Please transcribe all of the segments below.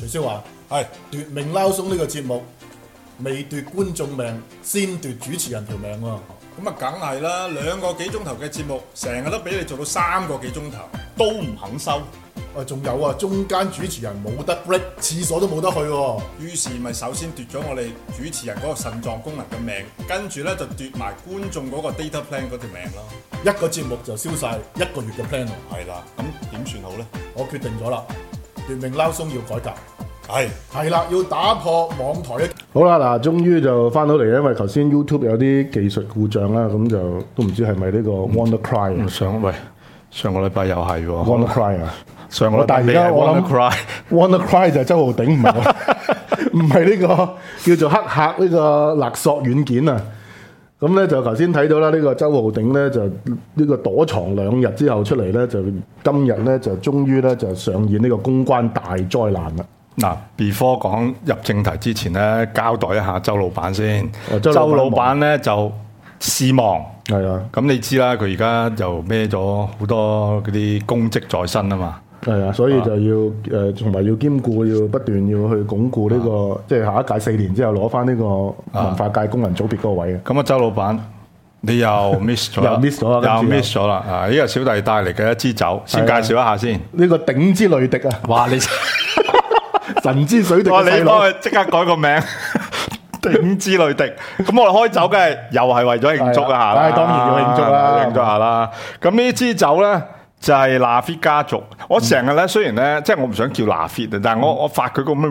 少華係奪命撈鬆呢個節目，未奪觀眾命，先奪主持人條命喎。 咁啊，梗係啦，2個幾鐘頭嘅節目，成日都俾你做到3個幾鐘頭。 都唔肯收。 仲有啊，中間主持人冇得 break，廁所都冇得去喎。 於是咪首先奪咗我哋主持人嗰個腎臟功能嘅命，跟住咧就奪埋觀眾嗰個 data plan 嗰條命咯。 一個節目就燒晒1個月嘅 plan 喎。 係啦，咁點算好咧？ 我決定咗啦，奪命撈鬆要改革。 係啦，要打破網台嘅。 好啦，嗱，終於就翻到嚟，因為頭先 YouTube 有啲技術故障啦，咁就都唔知係咪呢個 WannaCry 上個禮拜又係喎 WannaCry 啊。 上個禮拜但係而家我諗 WannaCry WannaCry 就係周浩鼎，唔係唔係呢個叫做黑客呢個勒索軟件啊。咁咧就頭先睇到啦，呢個周浩鼎咧就呢個躲藏2日之後出嚟咧，就今日咧就終於咧就上演呢個公關大災難啦。 嗱，before 講入正題之前咧，交代一下周老闆先。周老闆咧就事忙， 係啊， 咁你知啦，佢而家就孭咗好多嗰啲公職在身啊嘛。 係啊，所以就要同埋要兼顧，要不斷要去鞏固呢個，即係下一屆4年之後攞翻呢個文化界功能組別嗰個位嘅。 咁啊，周老闆，你又 miss 咗啦， 又 miss 咗啦， 又 miss 咗啦。啊，呢個小弟帶嚟嘅一支酒，先介紹一下先。 呢個頂之雷迪啊！ 哇，你神之水滴哇， 嘅細你幫佬， 佢即刻改個名。頂之雷迪，咁我哋開酒梗係又係為咗慶祝一下啦， 當然要慶祝啦， 慶祝下啦。咁呢支酒咧就係拿菲家族。我成日咧雖然咧即係我唔想叫拿菲啊，但係我發佢個咩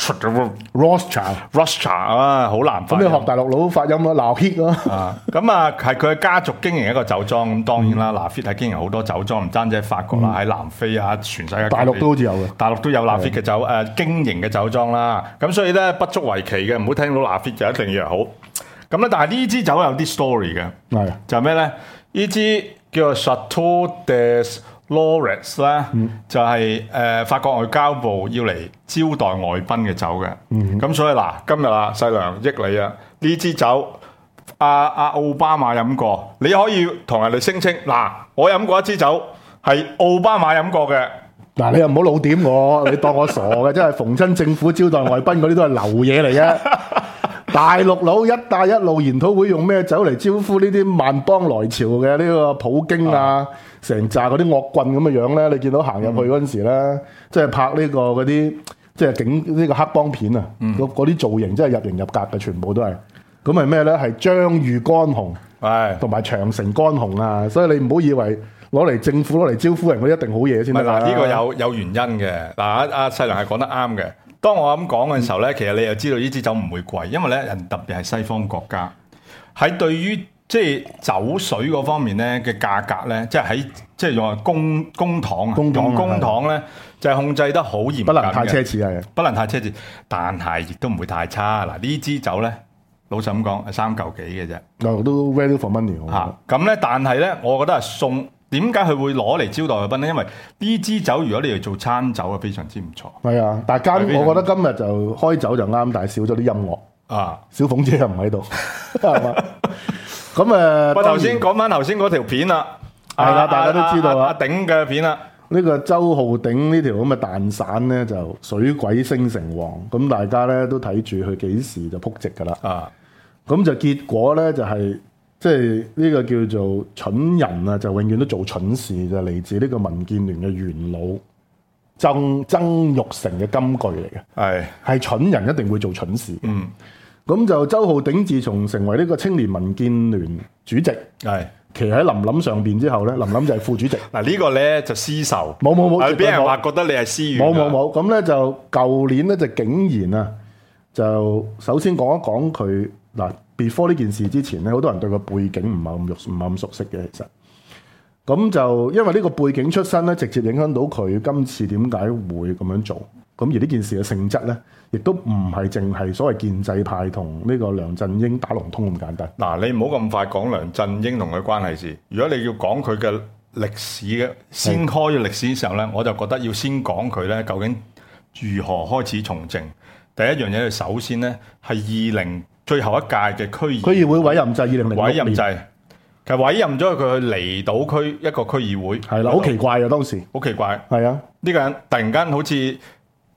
Rothschild 啊，好難發。 咁你學大陸佬發音咯，鬧 hit 咯。 啊，咁啊係佢嘅家族經營一個酒莊，咁當然啦，拿菲係經營好多酒莊，唔單止喺法國啦，喺南非啊，全世界大陸都好似有嘅， 大陸都有拿菲嘅酒經營嘅酒莊啦。咁所以咧不足為奇嘅，唔好聽到拿菲就一定以為好。咁咧，但係呢支酒有啲 story 嘅， 係就係咩咧？呢支叫做 Chateau des Laurets 咧，就係法國外交部要嚟招待外賓嘅酒嘅。咁所以嗱，今日啊，細良益你啊，呢支酒阿奧巴馬飲過，你可以同人哋聲稱嗱，我飲過一支酒係奧巴馬飲過嘅。 嗱，你又唔好老點我，你當我傻嘅，真係逢親政府招待外賓嗰啲都係流嘢嚟嘅。大陸佬一帶一路研討會用咩酒嚟招呼呢啲萬邦來朝嘅呢個普京啊，成扎嗰啲惡棍咁嘅樣咧？你見到行入去嗰陣時咧，即係拍呢個嗰啲即係警呢個黑幫片啊，嗰啲造型真係入型入格嘅，全部都係。咁係咩咧？係張裕乾紅，同埋長城乾紅啊！所以你唔好以為攞嚟政府攞嚟招呼人，佢一定好嘢先得啦。 呢個有原因嘅。嗱，阿細良係講得啱嘅。當我咁講嘅時候咧，其實你又知道呢支酒唔會貴，因為咧人特別係西方國家喺對於即係酒水嗰方面咧嘅價格咧，即係喺即係用公帑啊，用公帑咧就係控制得好嚴格嘅， 不能太奢侈係， 不能太奢侈，但係亦都唔會太差。嗱，呢支酒咧，老實咁講係3嚿幾嘅啫， 都 value for money 嚇。咁咧，但係咧，我覺得係送。點解佢會攞嚟招待外賓咧？因為呢支酒如果你嚟做餐酒啊，非常之唔錯。 係啊，但係我覺得今日就開酒就啱，但係少咗啲音樂啊。 小鳳姐又唔喺度，係嘛？咁我頭先講翻頭先嗰條片啦， 係啦，大家都知道阿鼎嘅片啦。 呢個周浩鼎呢條咁嘅蛋散咧，就水鬼升成王，咁大家咧都睇住佢幾時就撲直㗎啦。 啊， 咁就結果咧就係。即係呢個叫做蠢人啊，就永遠都做蠢事，就嚟自呢個民建聯嘅元老曾鈺成嘅金句嚟嘅。係蠢人一定會做蠢事。咁就周浩鼎自從成為呢個青年民建聯主席，騎喺林林上邊之後咧，林林就係副主席。 嗱呢個咧就私仇， 冇， 俾人話覺得你係私怨。 冇。咁咧就舊年咧就竟然啊，就首先講一講佢嗱。before 呢件事之前咧，好多人對個背景唔係咁熟悉嘅，其實咁就因為呢個背景出身咧，直接影響到佢今次點解會咁樣做。咁而呢件事嘅性質咧，亦都唔係淨係所謂建制派同呢個梁振英打龍通咁簡單。 嗱，你唔好咁快講梁振英同佢關係事。如果你要講佢嘅歷史嘅，先開歷史嘅時候咧，我就覺得要先講佢咧究竟如何開始從政。第一樣嘢，佢首先咧係最後一屆嘅區議會委任制，2006 委任制，其實委任咗佢去離島區一個區議會， 係啦，好奇怪啊！當時好奇怪， 係啊， 呢個人突然間好似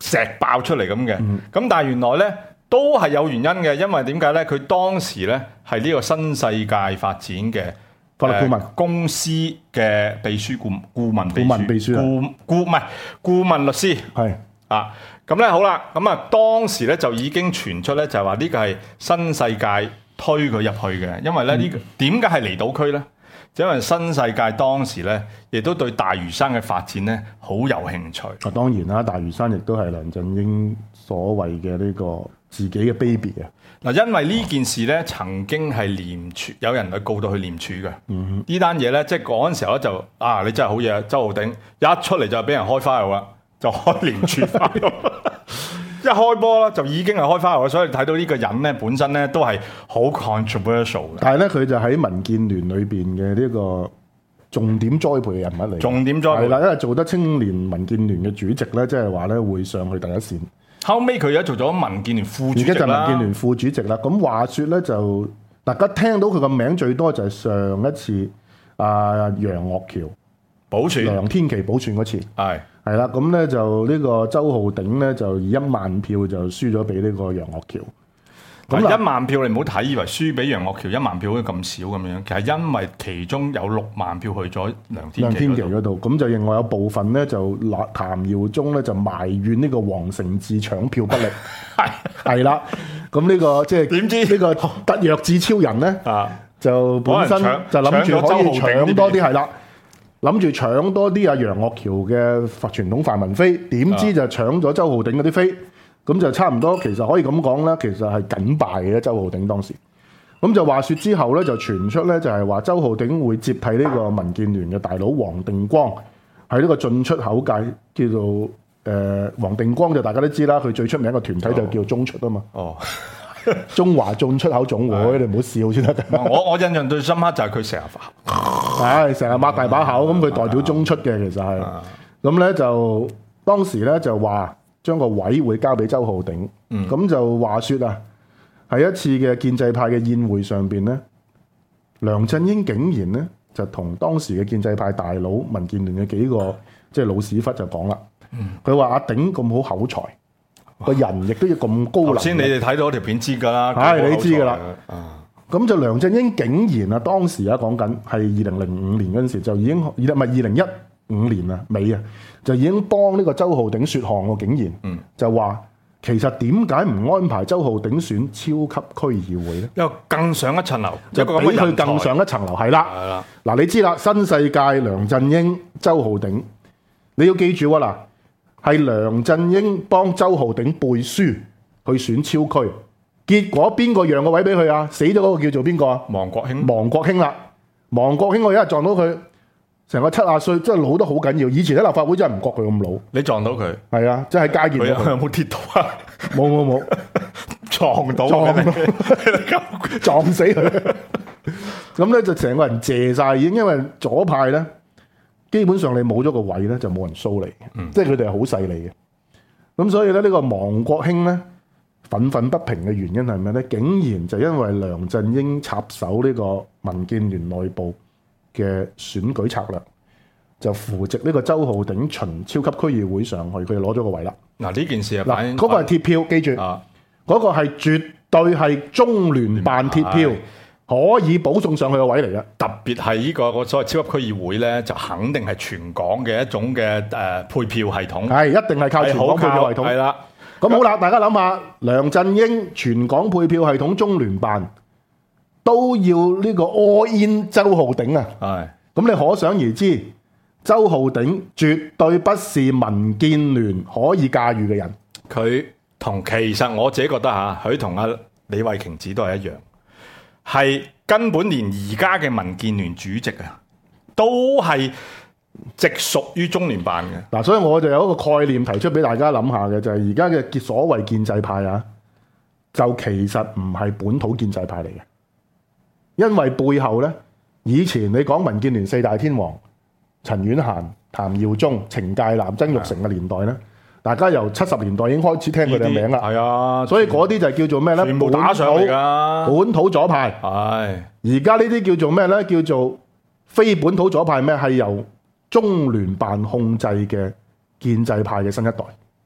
石爆出嚟咁嘅。咁但係原來咧都係有原因嘅，因為點解咧？佢當時咧係呢個新世界發展嘅法律顧問公司嘅秘書顧問秘書唔係顧問律師係啊。咁咧好啦，咁啊當時咧就已經傳出咧就係話呢個係新世界推佢入去嘅，因為咧呢個點解係離島區咧？就因為新世界當時咧，亦都對大嶼山嘅發展咧好有興趣。 啊，當然啦，大嶼山亦都係梁振英所謂嘅呢個自己嘅 baby 啊。 嗱，因為呢件事咧曾經係廉署有人去告到去廉署嘅。呢單嘢咧，即係嗰陣時候咧就你真係好嘢，周浩鼎一出嚟就俾人開 file 啦，就開廉署 file。一開波啦，就已經係開花喎，所以睇到呢個人咧本身咧都係好 controversial 嘅。 但係咧，佢就喺民建聯裏邊嘅呢個重點栽培嘅人物嚟。 重點栽培係啦，因為做得青年民建聯嘅主席咧，即係話咧會上去第一線。 後尾佢而家做咗民建聯副主席啦。 而家就民建聯副主席啦。咁話說咧，就大家聽到佢個名最多就係上一次楊岳橋保存梁天琦保存嗰次。 係啦，咁咧就呢個周浩鼎咧就以1萬票就輸咗俾呢個楊岳橋。 咁1萬票你唔好睇，以為輸俾楊岳橋1萬票咁少咁樣，其實因為其中有6萬票去咗梁天琦嗰度，咁就另外有部分咧就譚耀宗咧就埋怨呢個黃成智搶票不力。係啦，咁呢個即係點知呢個特弱智超人咧就本身就諗住可以搶多啲係啦。諗住搶多啲楊岳橋嘅傳統泛民飛，點知就搶咗周浩鼎嗰啲飛，咁就差唔多。其實可以咁講啦，其實係緊敗嘅周浩鼎當時。咁就話說之後咧，就傳出咧就係話周浩鼎會接替呢個民建聯嘅大佬黃定光，喺呢個進出口界叫做黃定光就大家都知啦，佢最出名嘅團體就叫中出啊嘛。中華進出口總會，你唔好笑先得。 我印象最深刻就係佢成日成日擘大把口，咁佢代表中出嘅其實係。咁咧就當時咧就話將個位會交俾周浩鼎。咁就話說啊，喺一次嘅建制派嘅宴會上邊咧，梁振英竟然咧就同當時嘅建制派大佬民建聯嘅幾個即係老屎忽就講啦。佢話阿鼎咁好口才。個人亦都要咁高能。 先你哋睇到條片知㗎啦， 你知㗎啦。咁就梁振英竟然當時講緊係2005年嗰陣時就已經，唔係2015年啊尾啊，就已經幫呢個周浩鼎説項喎，竟然。就話其實點解唔安排周浩鼎選超級區議會咧？ 因為更上一層樓， 就俾佢更上一層樓，係啦。嗱，你知啦，新世界梁振英、周浩鼎，你要記住喎嗱。係梁振英幫周浩鼎背書去選超區，結果邊個讓個位俾佢啊？死咗嗰個叫做邊個啊？ 王國興。 王國興啦，王國興我一日撞到佢，成個70歲，真係老得好緊要。以前喺立法會真係唔覺佢咁老。 你撞到佢？ 係啊，即係喺街見到佢。 佢有冇跌倒啊？ 冇，撞到，撞死佢。咁咧就成個人謝晒，已經因為左派咧。基本上你冇咗個位咧，就冇人蘇你，即係佢哋係好勢利嘅。咁所以咧，呢個王國興咧憤憤不平嘅原因係咩咧？竟然就因為梁振英插手呢個民建聯內部嘅選舉策略，就扶植呢個周浩鼎循超級區議會上去，佢就攞咗個位啦。 嗱，呢件事啊， 嗱，嗰個係鐵票，記住，嗰個係絕對係中聯辦鐵票。可以保送上去個位嚟嘅， 特別係呢個所謂超級區議會咧，就肯定係全港嘅一種嘅配票系統， 係一定係靠全港配票系統。 係啦， 咁好啦，大家諗下，梁振英全港配票系統中聯辦都要呢個 all in 周浩鼎啊，係，咁你可想而知，周浩鼎絕對不是民建聯可以駕馭嘅人。 佢同其實我自己覺得佢同阿李慧瓊子都係一樣。係根本連而家嘅民建聯主席都係直屬於中聯辦嘅。 嗱，所以我就有一個概念提出俾大家諗下嘅，就係而家嘅所謂建制派就其實唔係本土建制派嚟嘅，因為背後咧，以前你講民建聯4大天王陳婉嫻、譚耀宗、程介南、曾鈺成嘅年代咧。大家由70年代已經開始聽佢哋嘅名啦， 係啊， 所以嗰啲就叫做咩咧？ 全部打上嚟㗎， 本土左派。係，而家呢啲叫做咩咧？叫做非本土左派咩？係由中聯辦控制嘅建制派嘅新一代。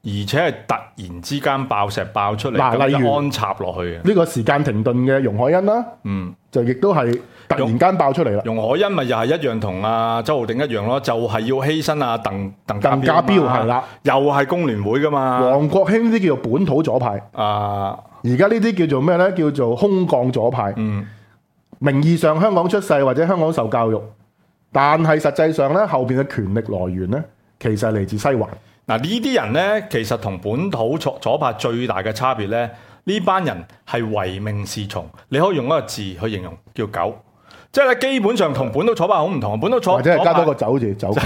而且係突然之間爆石爆出嚟， 嗱例如咁就安插落去嘅。 呢個時間停頓嘅容海恩啦，就亦都係突然間爆出嚟啦。 容海恩咪又係一樣同阿周浩鼎一樣咯，就係要犧牲阿鄧鄧家彪係啦， 又係工聯會噶嘛。 黃國興呢啲叫做本土左派， 啊， 而家呢啲叫做咩咧？叫做空降左派。名義上香港出世或者香港受教育，但係實際上咧後邊嘅權力來源咧，其實係嚟自西環。 嗱呢啲人咧，其實同本土左派最大嘅差別咧，呢班人係唯命是從，你可以用一個字去形容，叫狗。即係咧，基本上同本土左派好唔同。本土左或者係加多個酒字，酒狗。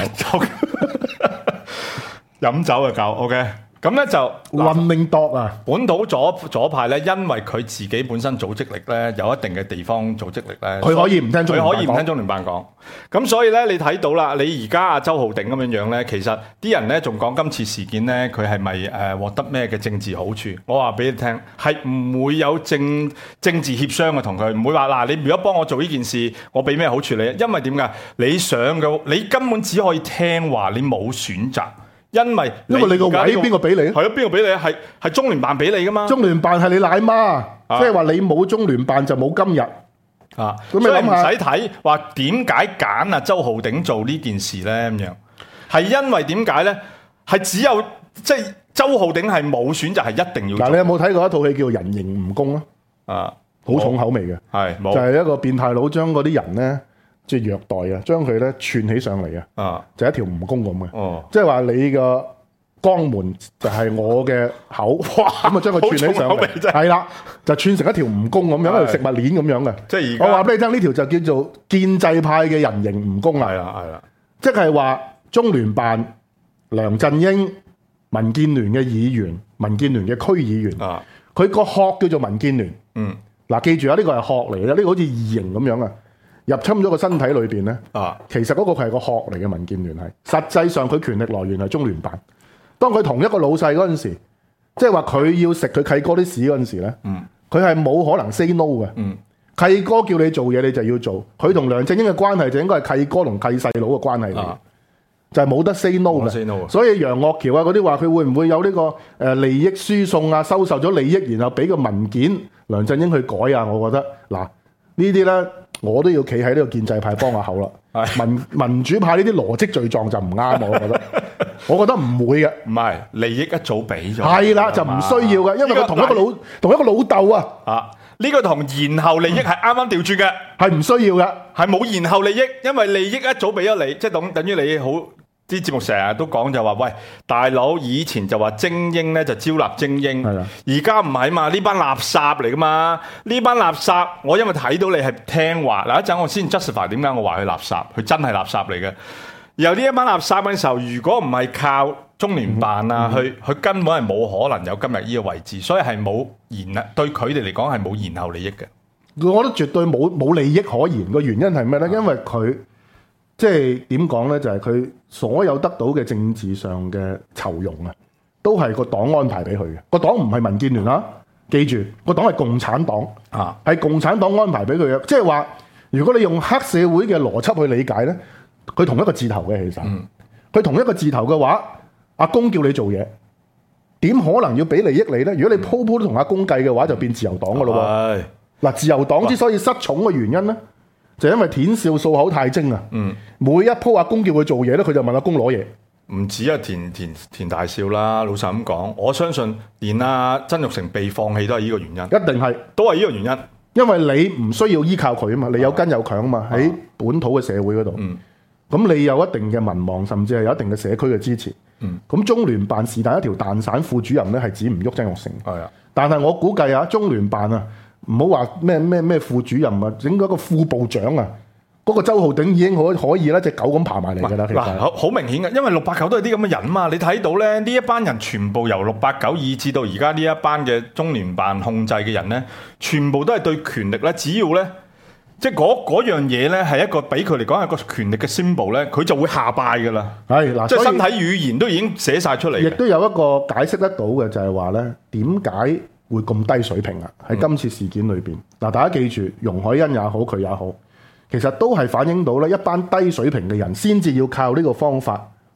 飲酒嘅狗 ，OK。咁咧就 running dog啊！ 本土左派咧，因為佢自己本身組織力咧有一定嘅地方組織力咧， 佢可以唔聽中聯辦講， 佢可以唔聽中聯辦講。咁所以咧，你睇到啦，你而家阿周浩鼎咁樣咧，其實啲人咧仲講今次事件咧，佢係咪獲得咩嘅政治好處？我話俾你聽，係唔會有政治協商嘅同佢，唔會話嗱，你如果幫我做呢件事，我俾咩好處你？因為點解？你想嘅，你根本只可以聽話，你冇選擇。因為你個位邊個俾你？ 係咯，邊個俾你？係中聯辦俾你噶嘛？ 中聯辦係你奶媽，即係話你冇中聯辦就冇今日啊！ 咁你諗下， 唔使睇話點解揀啊周浩鼎做呢件事咧咁樣，係因為點解咧？係只有即係周浩鼎係冇選擇，係一定要做。 嗱，你有冇睇過一套戲叫《人形蜈蚣》啊？好重口味嘅， 係冇就係一個變態佬將嗰啲人咧。即係虐待啊，將佢咧串起上嚟啊，就一條蜈蚣咁嘅，即係話你個肛門就係我嘅口，咁啊將佢串起上嚟，係啦，就串成一條蜈蚣咁樣，一條食物鏈咁樣嘅。 即係而家我話俾你聽，呢條就叫做建制派嘅人形蜈蚣啦。 係啦，係啦， 即係話中聯辦、梁振英、民建聯嘅議員、民建聯嘅區議員，佢個殼叫做民建聯。嗱，記住啊，呢個係殼嚟嘅，呢個好似異形咁樣啊。入侵咗個身體裏邊咧，其實嗰個係個殼嚟嘅民建聯係，實際上佢權力來源係中聯辦。當佢同一個老細嗰陣時，即係話佢要食佢契哥啲屎嗰陣時咧，佢係冇可能 say no 嘅。契哥叫你做嘢，你就要做。佢同梁振英嘅關係就應該係契哥同契細佬嘅關係嚟，就係冇得 say no 嘅。所以楊岳橋啊嗰啲話佢會唔會有呢個利益輸送啊，收受咗利益，然後俾個文件梁振英去改啊？我覺得嗱呢啲咧。我都要企喺呢個建制派幫下口啦，民主派呢啲邏輯罪狀就唔啱，我覺得唔會嘅。 唔係利益一早俾咗， 係啦，就唔需要嘅，因為佢同一個老豆啊。 呢個同延後利益係啱啱調轉嘅， 係唔需要嘅， 係冇延後利益，因為利益一早俾咗你，即係等於你好。啲節目成日都講就話，喂，大佬以前就話精英咧就招納精英，而家唔係嘛？呢班垃圾嚟噶嘛？呢班垃圾，我因為睇到你係聽話，嗱一陣我先 justify 點解我話佢垃圾，佢真係垃圾嚟嘅。然後呢一班垃圾嘅時候，如果唔係靠中聯辦啊，佢根本係冇可能有今日呢個位置，所以係冇對佢哋嚟講係冇延後利益嘅。 我覺得絕對冇利益可言。個原因係咩咧？因為佢。即係點講咧？就係佢所有得到嘅政治上嘅酬庸啊，都係個黨安排俾佢嘅。個黨唔係民建聯啦，記住個黨係共產黨啊，係共產黨安排俾佢嘅。即係話，如果你用黑社會嘅邏輯去理解咧，佢同一個字頭嘅其實，佢同一個字頭嘅話，阿公叫你做嘢，點可能要俾利益你咧？如果你鋪都同阿公計嘅話，就變自由黨噶咯喎。嗱，自由黨之所以失寵嘅原因咧。就因為田少數口太精啊！每一鋪阿公叫佢做嘢咧，佢就問阿公攞嘢。 唔止啊，田大少啦，老實咁講，我相信連阿曾鈺成被放棄都係呢個原因， 一定係都係呢個原因。 因為你唔需要依靠佢啊嘛，你有根有強啊嘛，喺本土嘅社會嗰度。咁你有一定嘅民望，甚至係有一定嘅社區嘅支持。咁中聯辦是但一條蛋散副主任咧，係指唔喐曾鈺成。係啊，但係我估計啊，中聯辦啊。唔好話咩副主任啊，整嗰個副部長啊，嗰個周浩鼎已經可以啦，隻狗咁爬埋嚟㗎啦。其實好明顯嘅，因為689都係啲咁嘅人嘛。你睇到咧，呢一班人全部由689以至到而家呢一班嘅中聯辦控制嘅人咧，全部都係對權力咧，只要咧，即係嗰樣嘢咧係一個俾佢嚟講係個權力嘅 symbol 咧，佢就會下拜㗎啦。係嗱，即係身體語言都已經寫晒出嚟。亦都有一個解釋得到嘅就係話咧，點解會咁低水平啊？喺今次事件裏邊，嗱，大家記住，容海恩也好，佢也好，其實都係反映到咧一班低水平嘅人，先至要靠呢個方法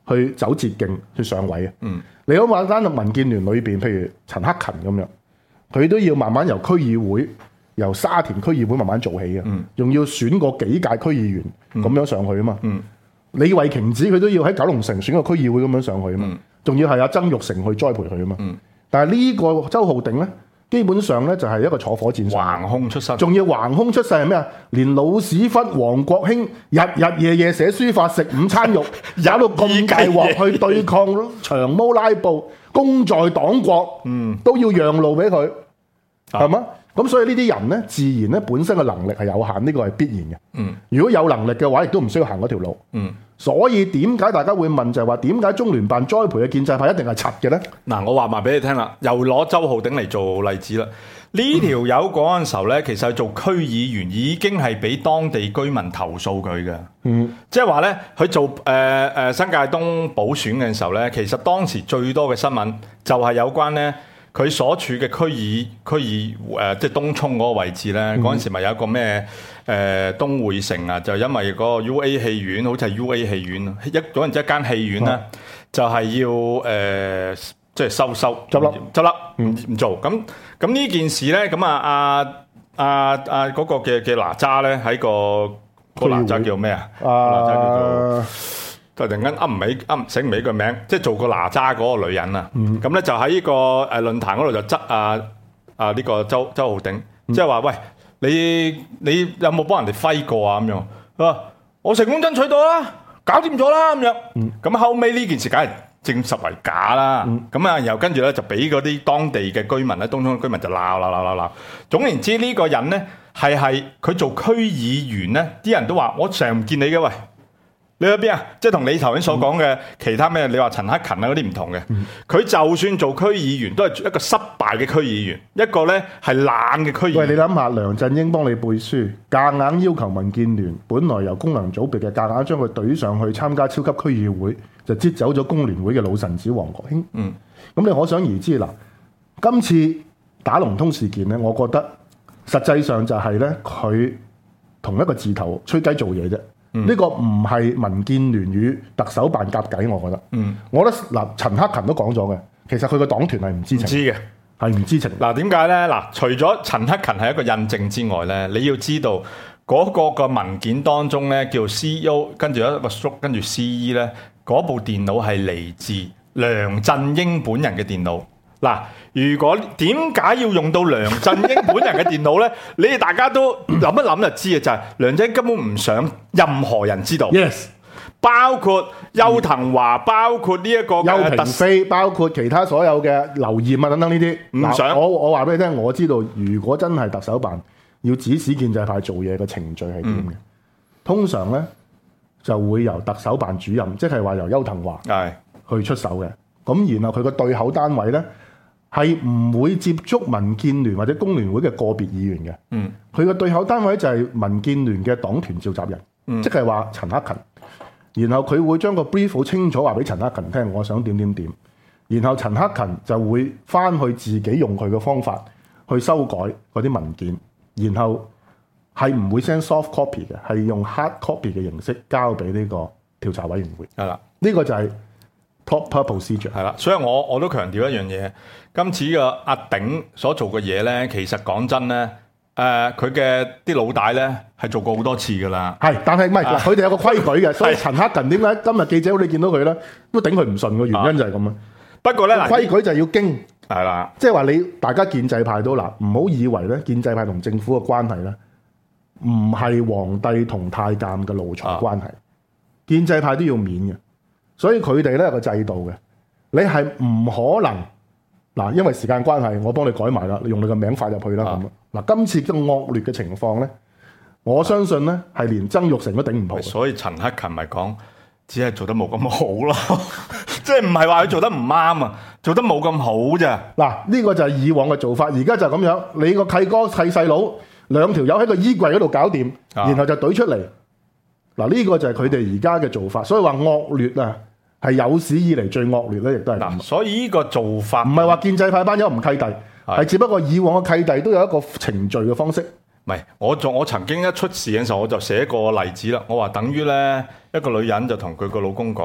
去走捷徑去上位嘅。你諗下單民建聯裏邊，譬如陳克勤咁樣，佢都要慢慢由區議會，由沙田區議會慢慢做起嘅，仲要選過幾屆區議員咁樣上去啊嘛。李慧瓊子佢都要喺九龍城選個區議會咁樣上去啊嘛，仲要係阿曾鈺成去栽培佢啊嘛。但係呢個周浩鼎咧，基本上咧就係一個坐火箭上橫空出世， 仲要橫空出世係咩啊？連老屎忽黃國興日日夜夜寫書法食午餐肉，搞到咁大鑊去對抗長毛拉布，功在黨國，都要讓路俾佢，係嘛？咁所以呢啲人咧，自然咧本身嘅能力係有限，呢個係必然嘅。如果有能力嘅話，亦都唔需要行嗰條路。所以點解大家會問就係話點解中聯辦栽培嘅建制派一定係柒嘅咧？ 嗱，我話埋俾你聽啦，又攞周浩鼎嚟做例子啦。呢條友嗰陣時候咧，其實做區議員已經係俾當地居民投訴佢嘅。即係話咧，佢做新界東補選嘅時候咧，其實當時最多嘅新聞就係有關咧。佢所處嘅區議即係東涌嗰個位置咧，嗰陣時咪有一個咩東匯城啊，就因為嗰個 UA 戲院，好似係 UA 戲院啊，嗰陣一間戲院咧，就係要即係收執笠，唔做。咁呢件事咧，咁嗰個嘅哪吒咧喺個哪吒叫咩啊？哪吒叫做。突然間醒唔起個名，即係做過哪吒嗰個女人啊！咁咧就喺呢個論壇嗰度就質呢個周浩鼎，即係話喂，你有冇幫人哋揮過啊？咁樣佢話我成功爭取到啦，搞掂咗啦咁樣。咁後尾呢件事梗係證實為假啦。咁然後跟住咧就俾嗰啲當地嘅居民咧，東涌居民就鬧。總言之呢個人咧係佢做區議員咧，啲人都話我成日唔見你嘅喂。你喺邊啊？即係同你頭先所講嘅其他咩？你話陳克勤啊嗰啲唔同嘅，佢就算做區議員，都係一個失敗嘅區議員，一個咧係懶嘅區議員。 喂，你諗下，梁振英幫你背書，夾硬要求民建聯本來由功能組別嘅夾硬將佢懟上去參加超級區議會，就擠走咗工聯會嘅老臣子黃國興。咁你可想而知啦。今次打龍通事件咧，我覺得實際上就係咧佢同一個字頭吹雞做嘢啫。呢個唔係民建聯與特首辦夾計，我覺得。我覺得嗱，陳克勤都講咗嘅，其實佢個黨團係唔知情，係唔知情。 嗱，點解咧？嗱，除咗陳克勤係一個印證之外咧，你要知道嗰個文件當中咧叫 CEO， 跟住一個 stroke， 跟住 CE 咧，嗰部電腦係嚟自梁振英本人嘅電腦。嗱，如果點解要用到梁振英本人嘅電腦咧？你哋大家都諗一諗就知嘅，就係梁振英根本唔想任何人知道。 Yes， 包括邱騰華，包括呢一個邱平飛，包括其他所有嘅劉艷啊等等呢啲，唔想。我話俾你聽，我知道如果真係特首辦要指使建制派做嘢嘅程序係點嘅，通常咧就會由特首辦主任，即係話由邱騰華去出手嘅。咁然後佢個對口單位咧。係唔會接觸民建聯或者工聯會嘅個別議員嘅，佢個對口單位就係民建聯嘅黨團召集人，即係話陳克勤。然後佢會將個 brief 好清楚話俾陳克勤聽，我想點。然後陳克勤就會翻去自己用佢嘅方法去修改嗰啲文件，然後係唔會 send soft copy 嘅，係用 hard copy 嘅形式交俾呢個調查委員會。 係啦， 呢個就係 proper procedure。 係啦，所以我都強調一樣嘢。今次嘅阿鼎所做嘅嘢咧，其實講真咧，佢嘅啲老大咧係做過好多次噶啦。係， 但係唔係嗱，佢哋有個規矩嘅，所以陳克勤點解今日記者會你見到佢咧都頂佢唔順嘅原因就係咁啊。 不過咧， 規矩就係要經係啦， 即係話你大家建制派都嗱，唔好以為咧建制派同政府嘅關係咧唔係皇帝同太監嘅奴才關係，建制派都要面嘅，所以佢哋咧有個制度嘅，你係唔可能。嗱，因為時間關係，我幫你改埋啦，你用你個名發入去啦咁。嗱，今次嘅惡劣嘅情況咧，我相信咧係連曾鈺成都頂唔到。所以陳克勤咪講，只係做得冇咁好咯，即係唔係話佢做得唔啱啊，做得冇咁好咋。嗱，呢個就係以往嘅做法，而家就係咁樣，你個契哥契細佬兩條友喺個衣櫃嗰度搞掂，然後就懟出嚟。嗱，呢個就係佢哋而家嘅做法，所以話惡劣啊！係有史以嚟最惡劣咧，亦都係咁。所以呢個做法唔係話建制派班友唔契弟，係只不過以往嘅契弟都有一個程序嘅方式。唔係，我曾經一出事嘅時候，我就寫過例子啦。我話等於咧一個女人就同佢個老公講：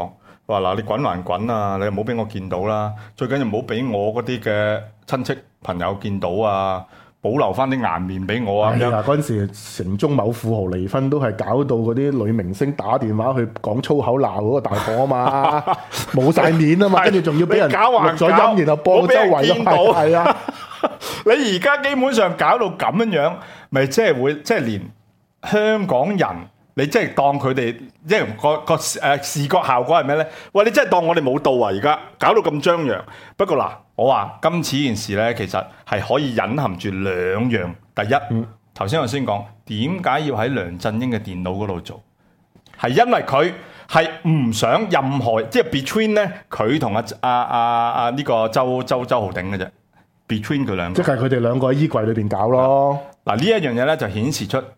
話嗱，你滾還滾啊！你又唔好俾我見到啦，最緊要唔好俾我嗰啲嘅親戚朋友見到啊！保留翻啲顏面俾我啊！咁樣嗰陣時，城中某富豪離婚都係搞到嗰啲女明星打電話去講粗口鬧嗰個大婆啊嘛，冇晒面啊嘛，跟住仲要俾人錄咗音，然後播到周圍都係啊！ 你而家基本上搞到咁樣，咪即係會即係連香港人，你即係當佢哋即係個視覺效果係咩咧？喂，你真係當我哋冇到啊！而家搞到咁張揚。不過嗱，我話今次呢件事咧，其實係可以隱含住兩樣。第一，頭先我先講點解要喺梁振英嘅電腦嗰度做，係因為佢係唔想任何即係 between 咧佢同呢個周浩鼎嘅啫。between 佢兩個， 即係佢哋兩個喺衣櫃裏邊搞咯。 嗱呢一樣嘢咧就顯示出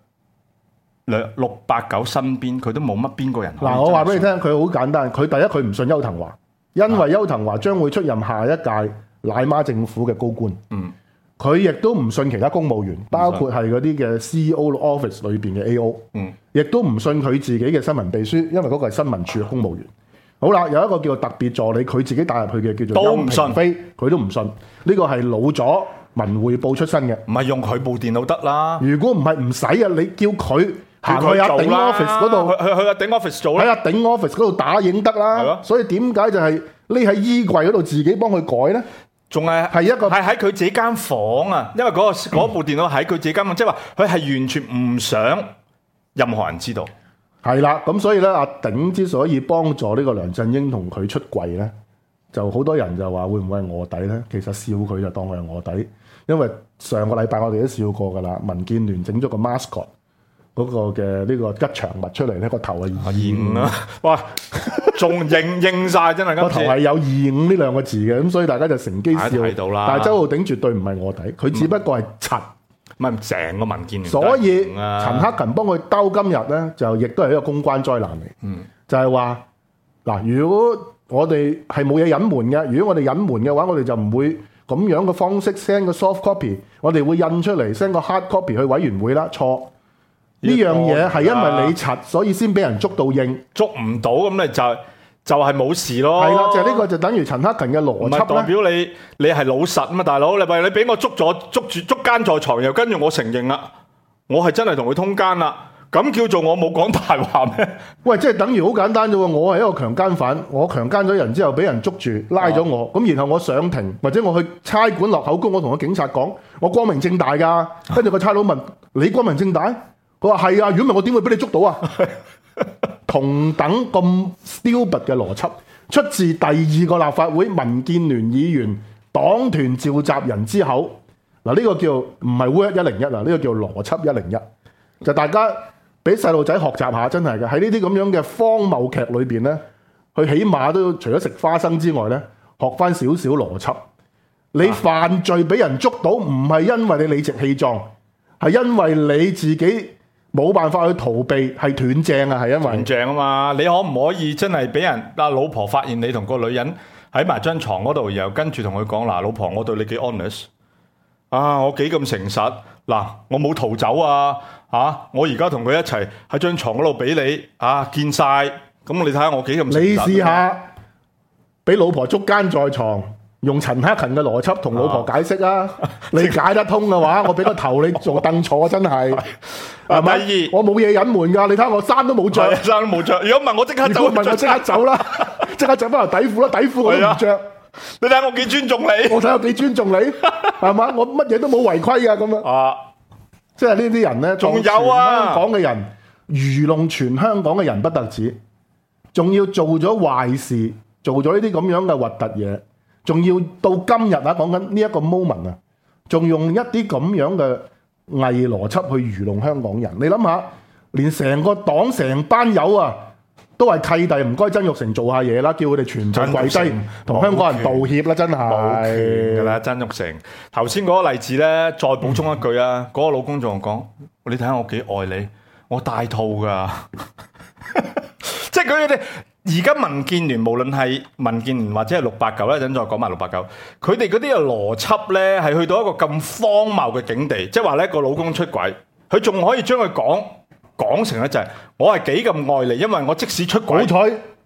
689身邊佢都冇乜邊個人。 嗱，我話俾你聽，佢好簡單。佢第一佢唔信邱騰華，因為邱騰華將會出任下一屆奶媽政府嘅高官。佢亦都唔信其他公務員，包括係嗰啲嘅 CEO office 裏邊嘅 AO。亦都唔信佢自己嘅新聞秘書，因為嗰個係新聞處嘅公務員。好啦，有一個叫做特別助理，佢自己帶入去嘅叫做邱騰飛，佢都唔信。呢個係老咗文匯報出身嘅， 唔係用佢部電腦得啦。 如果唔係唔使啊，你叫佢行去阿鼎 office 嗰度， 去阿鼎 office 做啦， 喺阿鼎 office 嗰度打影得啦。所以點解就係匿喺衣櫃嗰度自己幫佢改咧？ 仲係一個係喺佢自己間房啊，因為嗰部電腦喺佢自己間房，即係話佢係完全唔想任何人知道。 係啦，咁所以咧，阿鼎之所以幫助呢個梁振英同佢出櫃咧，就好多人就話會唔會係臥底咧？其實笑佢就當佢係臥底，因為上個禮拜我哋都笑過噶啦，民建聯整咗個 mascot 嗰個嘅呢個吉祥物出嚟咧，個頭係 25啊！哇，仲認晒真係個頭係有25呢兩個字嘅，咁所以大家就乘機笑。 到啦， 但係周浩鼎絕對唔係臥底，佢只不過係柒。 唔係成個民建聯， 所以陳克勤幫佢兜今日咧，就亦都係一個公關災難嚟。就係話嗱，如果我哋係冇嘢隱瞞嘅，如果我哋隱瞞嘅話，我哋就唔會咁樣嘅方式 send 個 soft copy，我哋會印出嚟 send 個 hard copy 去委員會啦。錯，呢樣嘢係因為你柒，所以先俾人捉到應， 捉唔到咁你就係冇事咯。 係啦，就係呢個就等於陳克勤嘅邏輯咧。 唔係代表你係老實啊嘛，大佬。你俾我捉奸在床，又跟住我承認啦，我係真係同佢通姦啦，咁叫做我冇講大話咩？ 喂，即係等於好簡單啫喎！我係一個強姦犯，我強姦咗人之後俾人捉住拉咗我，咁然後我上庭或者我去差館落口供，我同個警察講，我光明正大㗎。跟住個差佬問你光明正大？佢話係啊，如果唔係我點會俾你捉到啊？同等咁 stupid 嘅邏輯，出自第二個立法會民建聯議員黨團召集人之口。嗱，呢個叫唔係 Word 101啊，呢個叫邏輯101。就大家俾細路仔學習下，真係嘅喺呢啲咁樣嘅荒謬劇裏邊咧，佢起碼都除咗食花生之外咧，學翻少少邏輯。你犯罪俾人捉到，唔係因為你理直氣壯，係因為你自己冇辦法去逃避，係斷正啊，係因為斷正啊嘛！你可唔可以真係俾人老婆發現你同個女人喺埋張床嗰度，然後跟住同佢講嗱，老婆我對你幾 honest 啊，我幾咁誠實嗱，我冇逃走啊，我而家同佢一齊喺張床嗰度俾你見晒，咁你睇下我幾咁誠實。 你試下俾老婆捉奸在床，用陳克勤嘅邏輯同老婆解釋啊！你解得通嘅話，我俾個頭你做凳坐，真係。 第二， 我冇嘢隱瞞㗎，你睇下我衫都冇着， 衫都冇着。如果唔係我即刻走， 如果唔係我即刻走啦，即刻着翻條底褲啦，底褲我都唔着。 你睇下我幾尊重你， 我睇下幾尊重你，係嘛？我乜嘢都冇違規㗎咁樣。即係呢啲人咧， 仲有啊， 香港嘅人愚弄全香港嘅人不特止，仲要做咗壞事，做咗呢啲咁樣嘅核突嘢，仲要到今日講緊呢一個 moment 啊，仲用一啲咁樣嘅偽邏輯去愚弄香港人。你諗下，連成個黨成班友啊，都係契弟，唔該曾鈺成做下嘢啦，叫佢哋全部跪低同香港人道歉啦，真係冇權㗎啦，曾鈺成。頭先嗰個例子咧，再補充一句啊，嗰個老公仲講：你睇下我幾愛你，我戴套㗎。即係佢哋而家民建聯，無論係民建聯或者係689咧，等再講埋689，佢哋嗰啲嘅邏輯咧係去到一個咁荒謬嘅境地，即係話咧個老公出軌，佢仲可以將佢講成咧就係我係幾咁愛你，因為我即使出軌， 好彩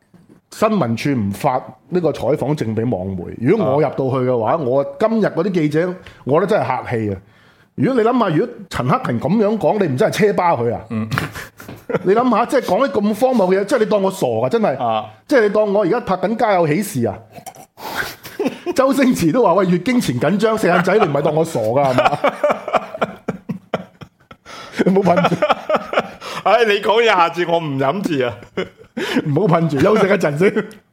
新聞處唔發呢個採訪證俾網媒。如果我入到去嘅話，我今日嗰啲記者，我覺得真係客氣啊！如果你諗下，如果陳克勤咁樣講，你唔真係車巴佢啊？你諗下，即係講啲咁荒謬嘅嘢，即係你當我傻啊！真係，即係你當我而家拍緊《家有喜事》啊！周星馳都話：喂，月經前緊張，四眼仔，你唔係當我傻噶係嘛？你唔好噴住， 唉，你講嘢，下次我唔飲字啊！ 唔好噴住，休息一陣先。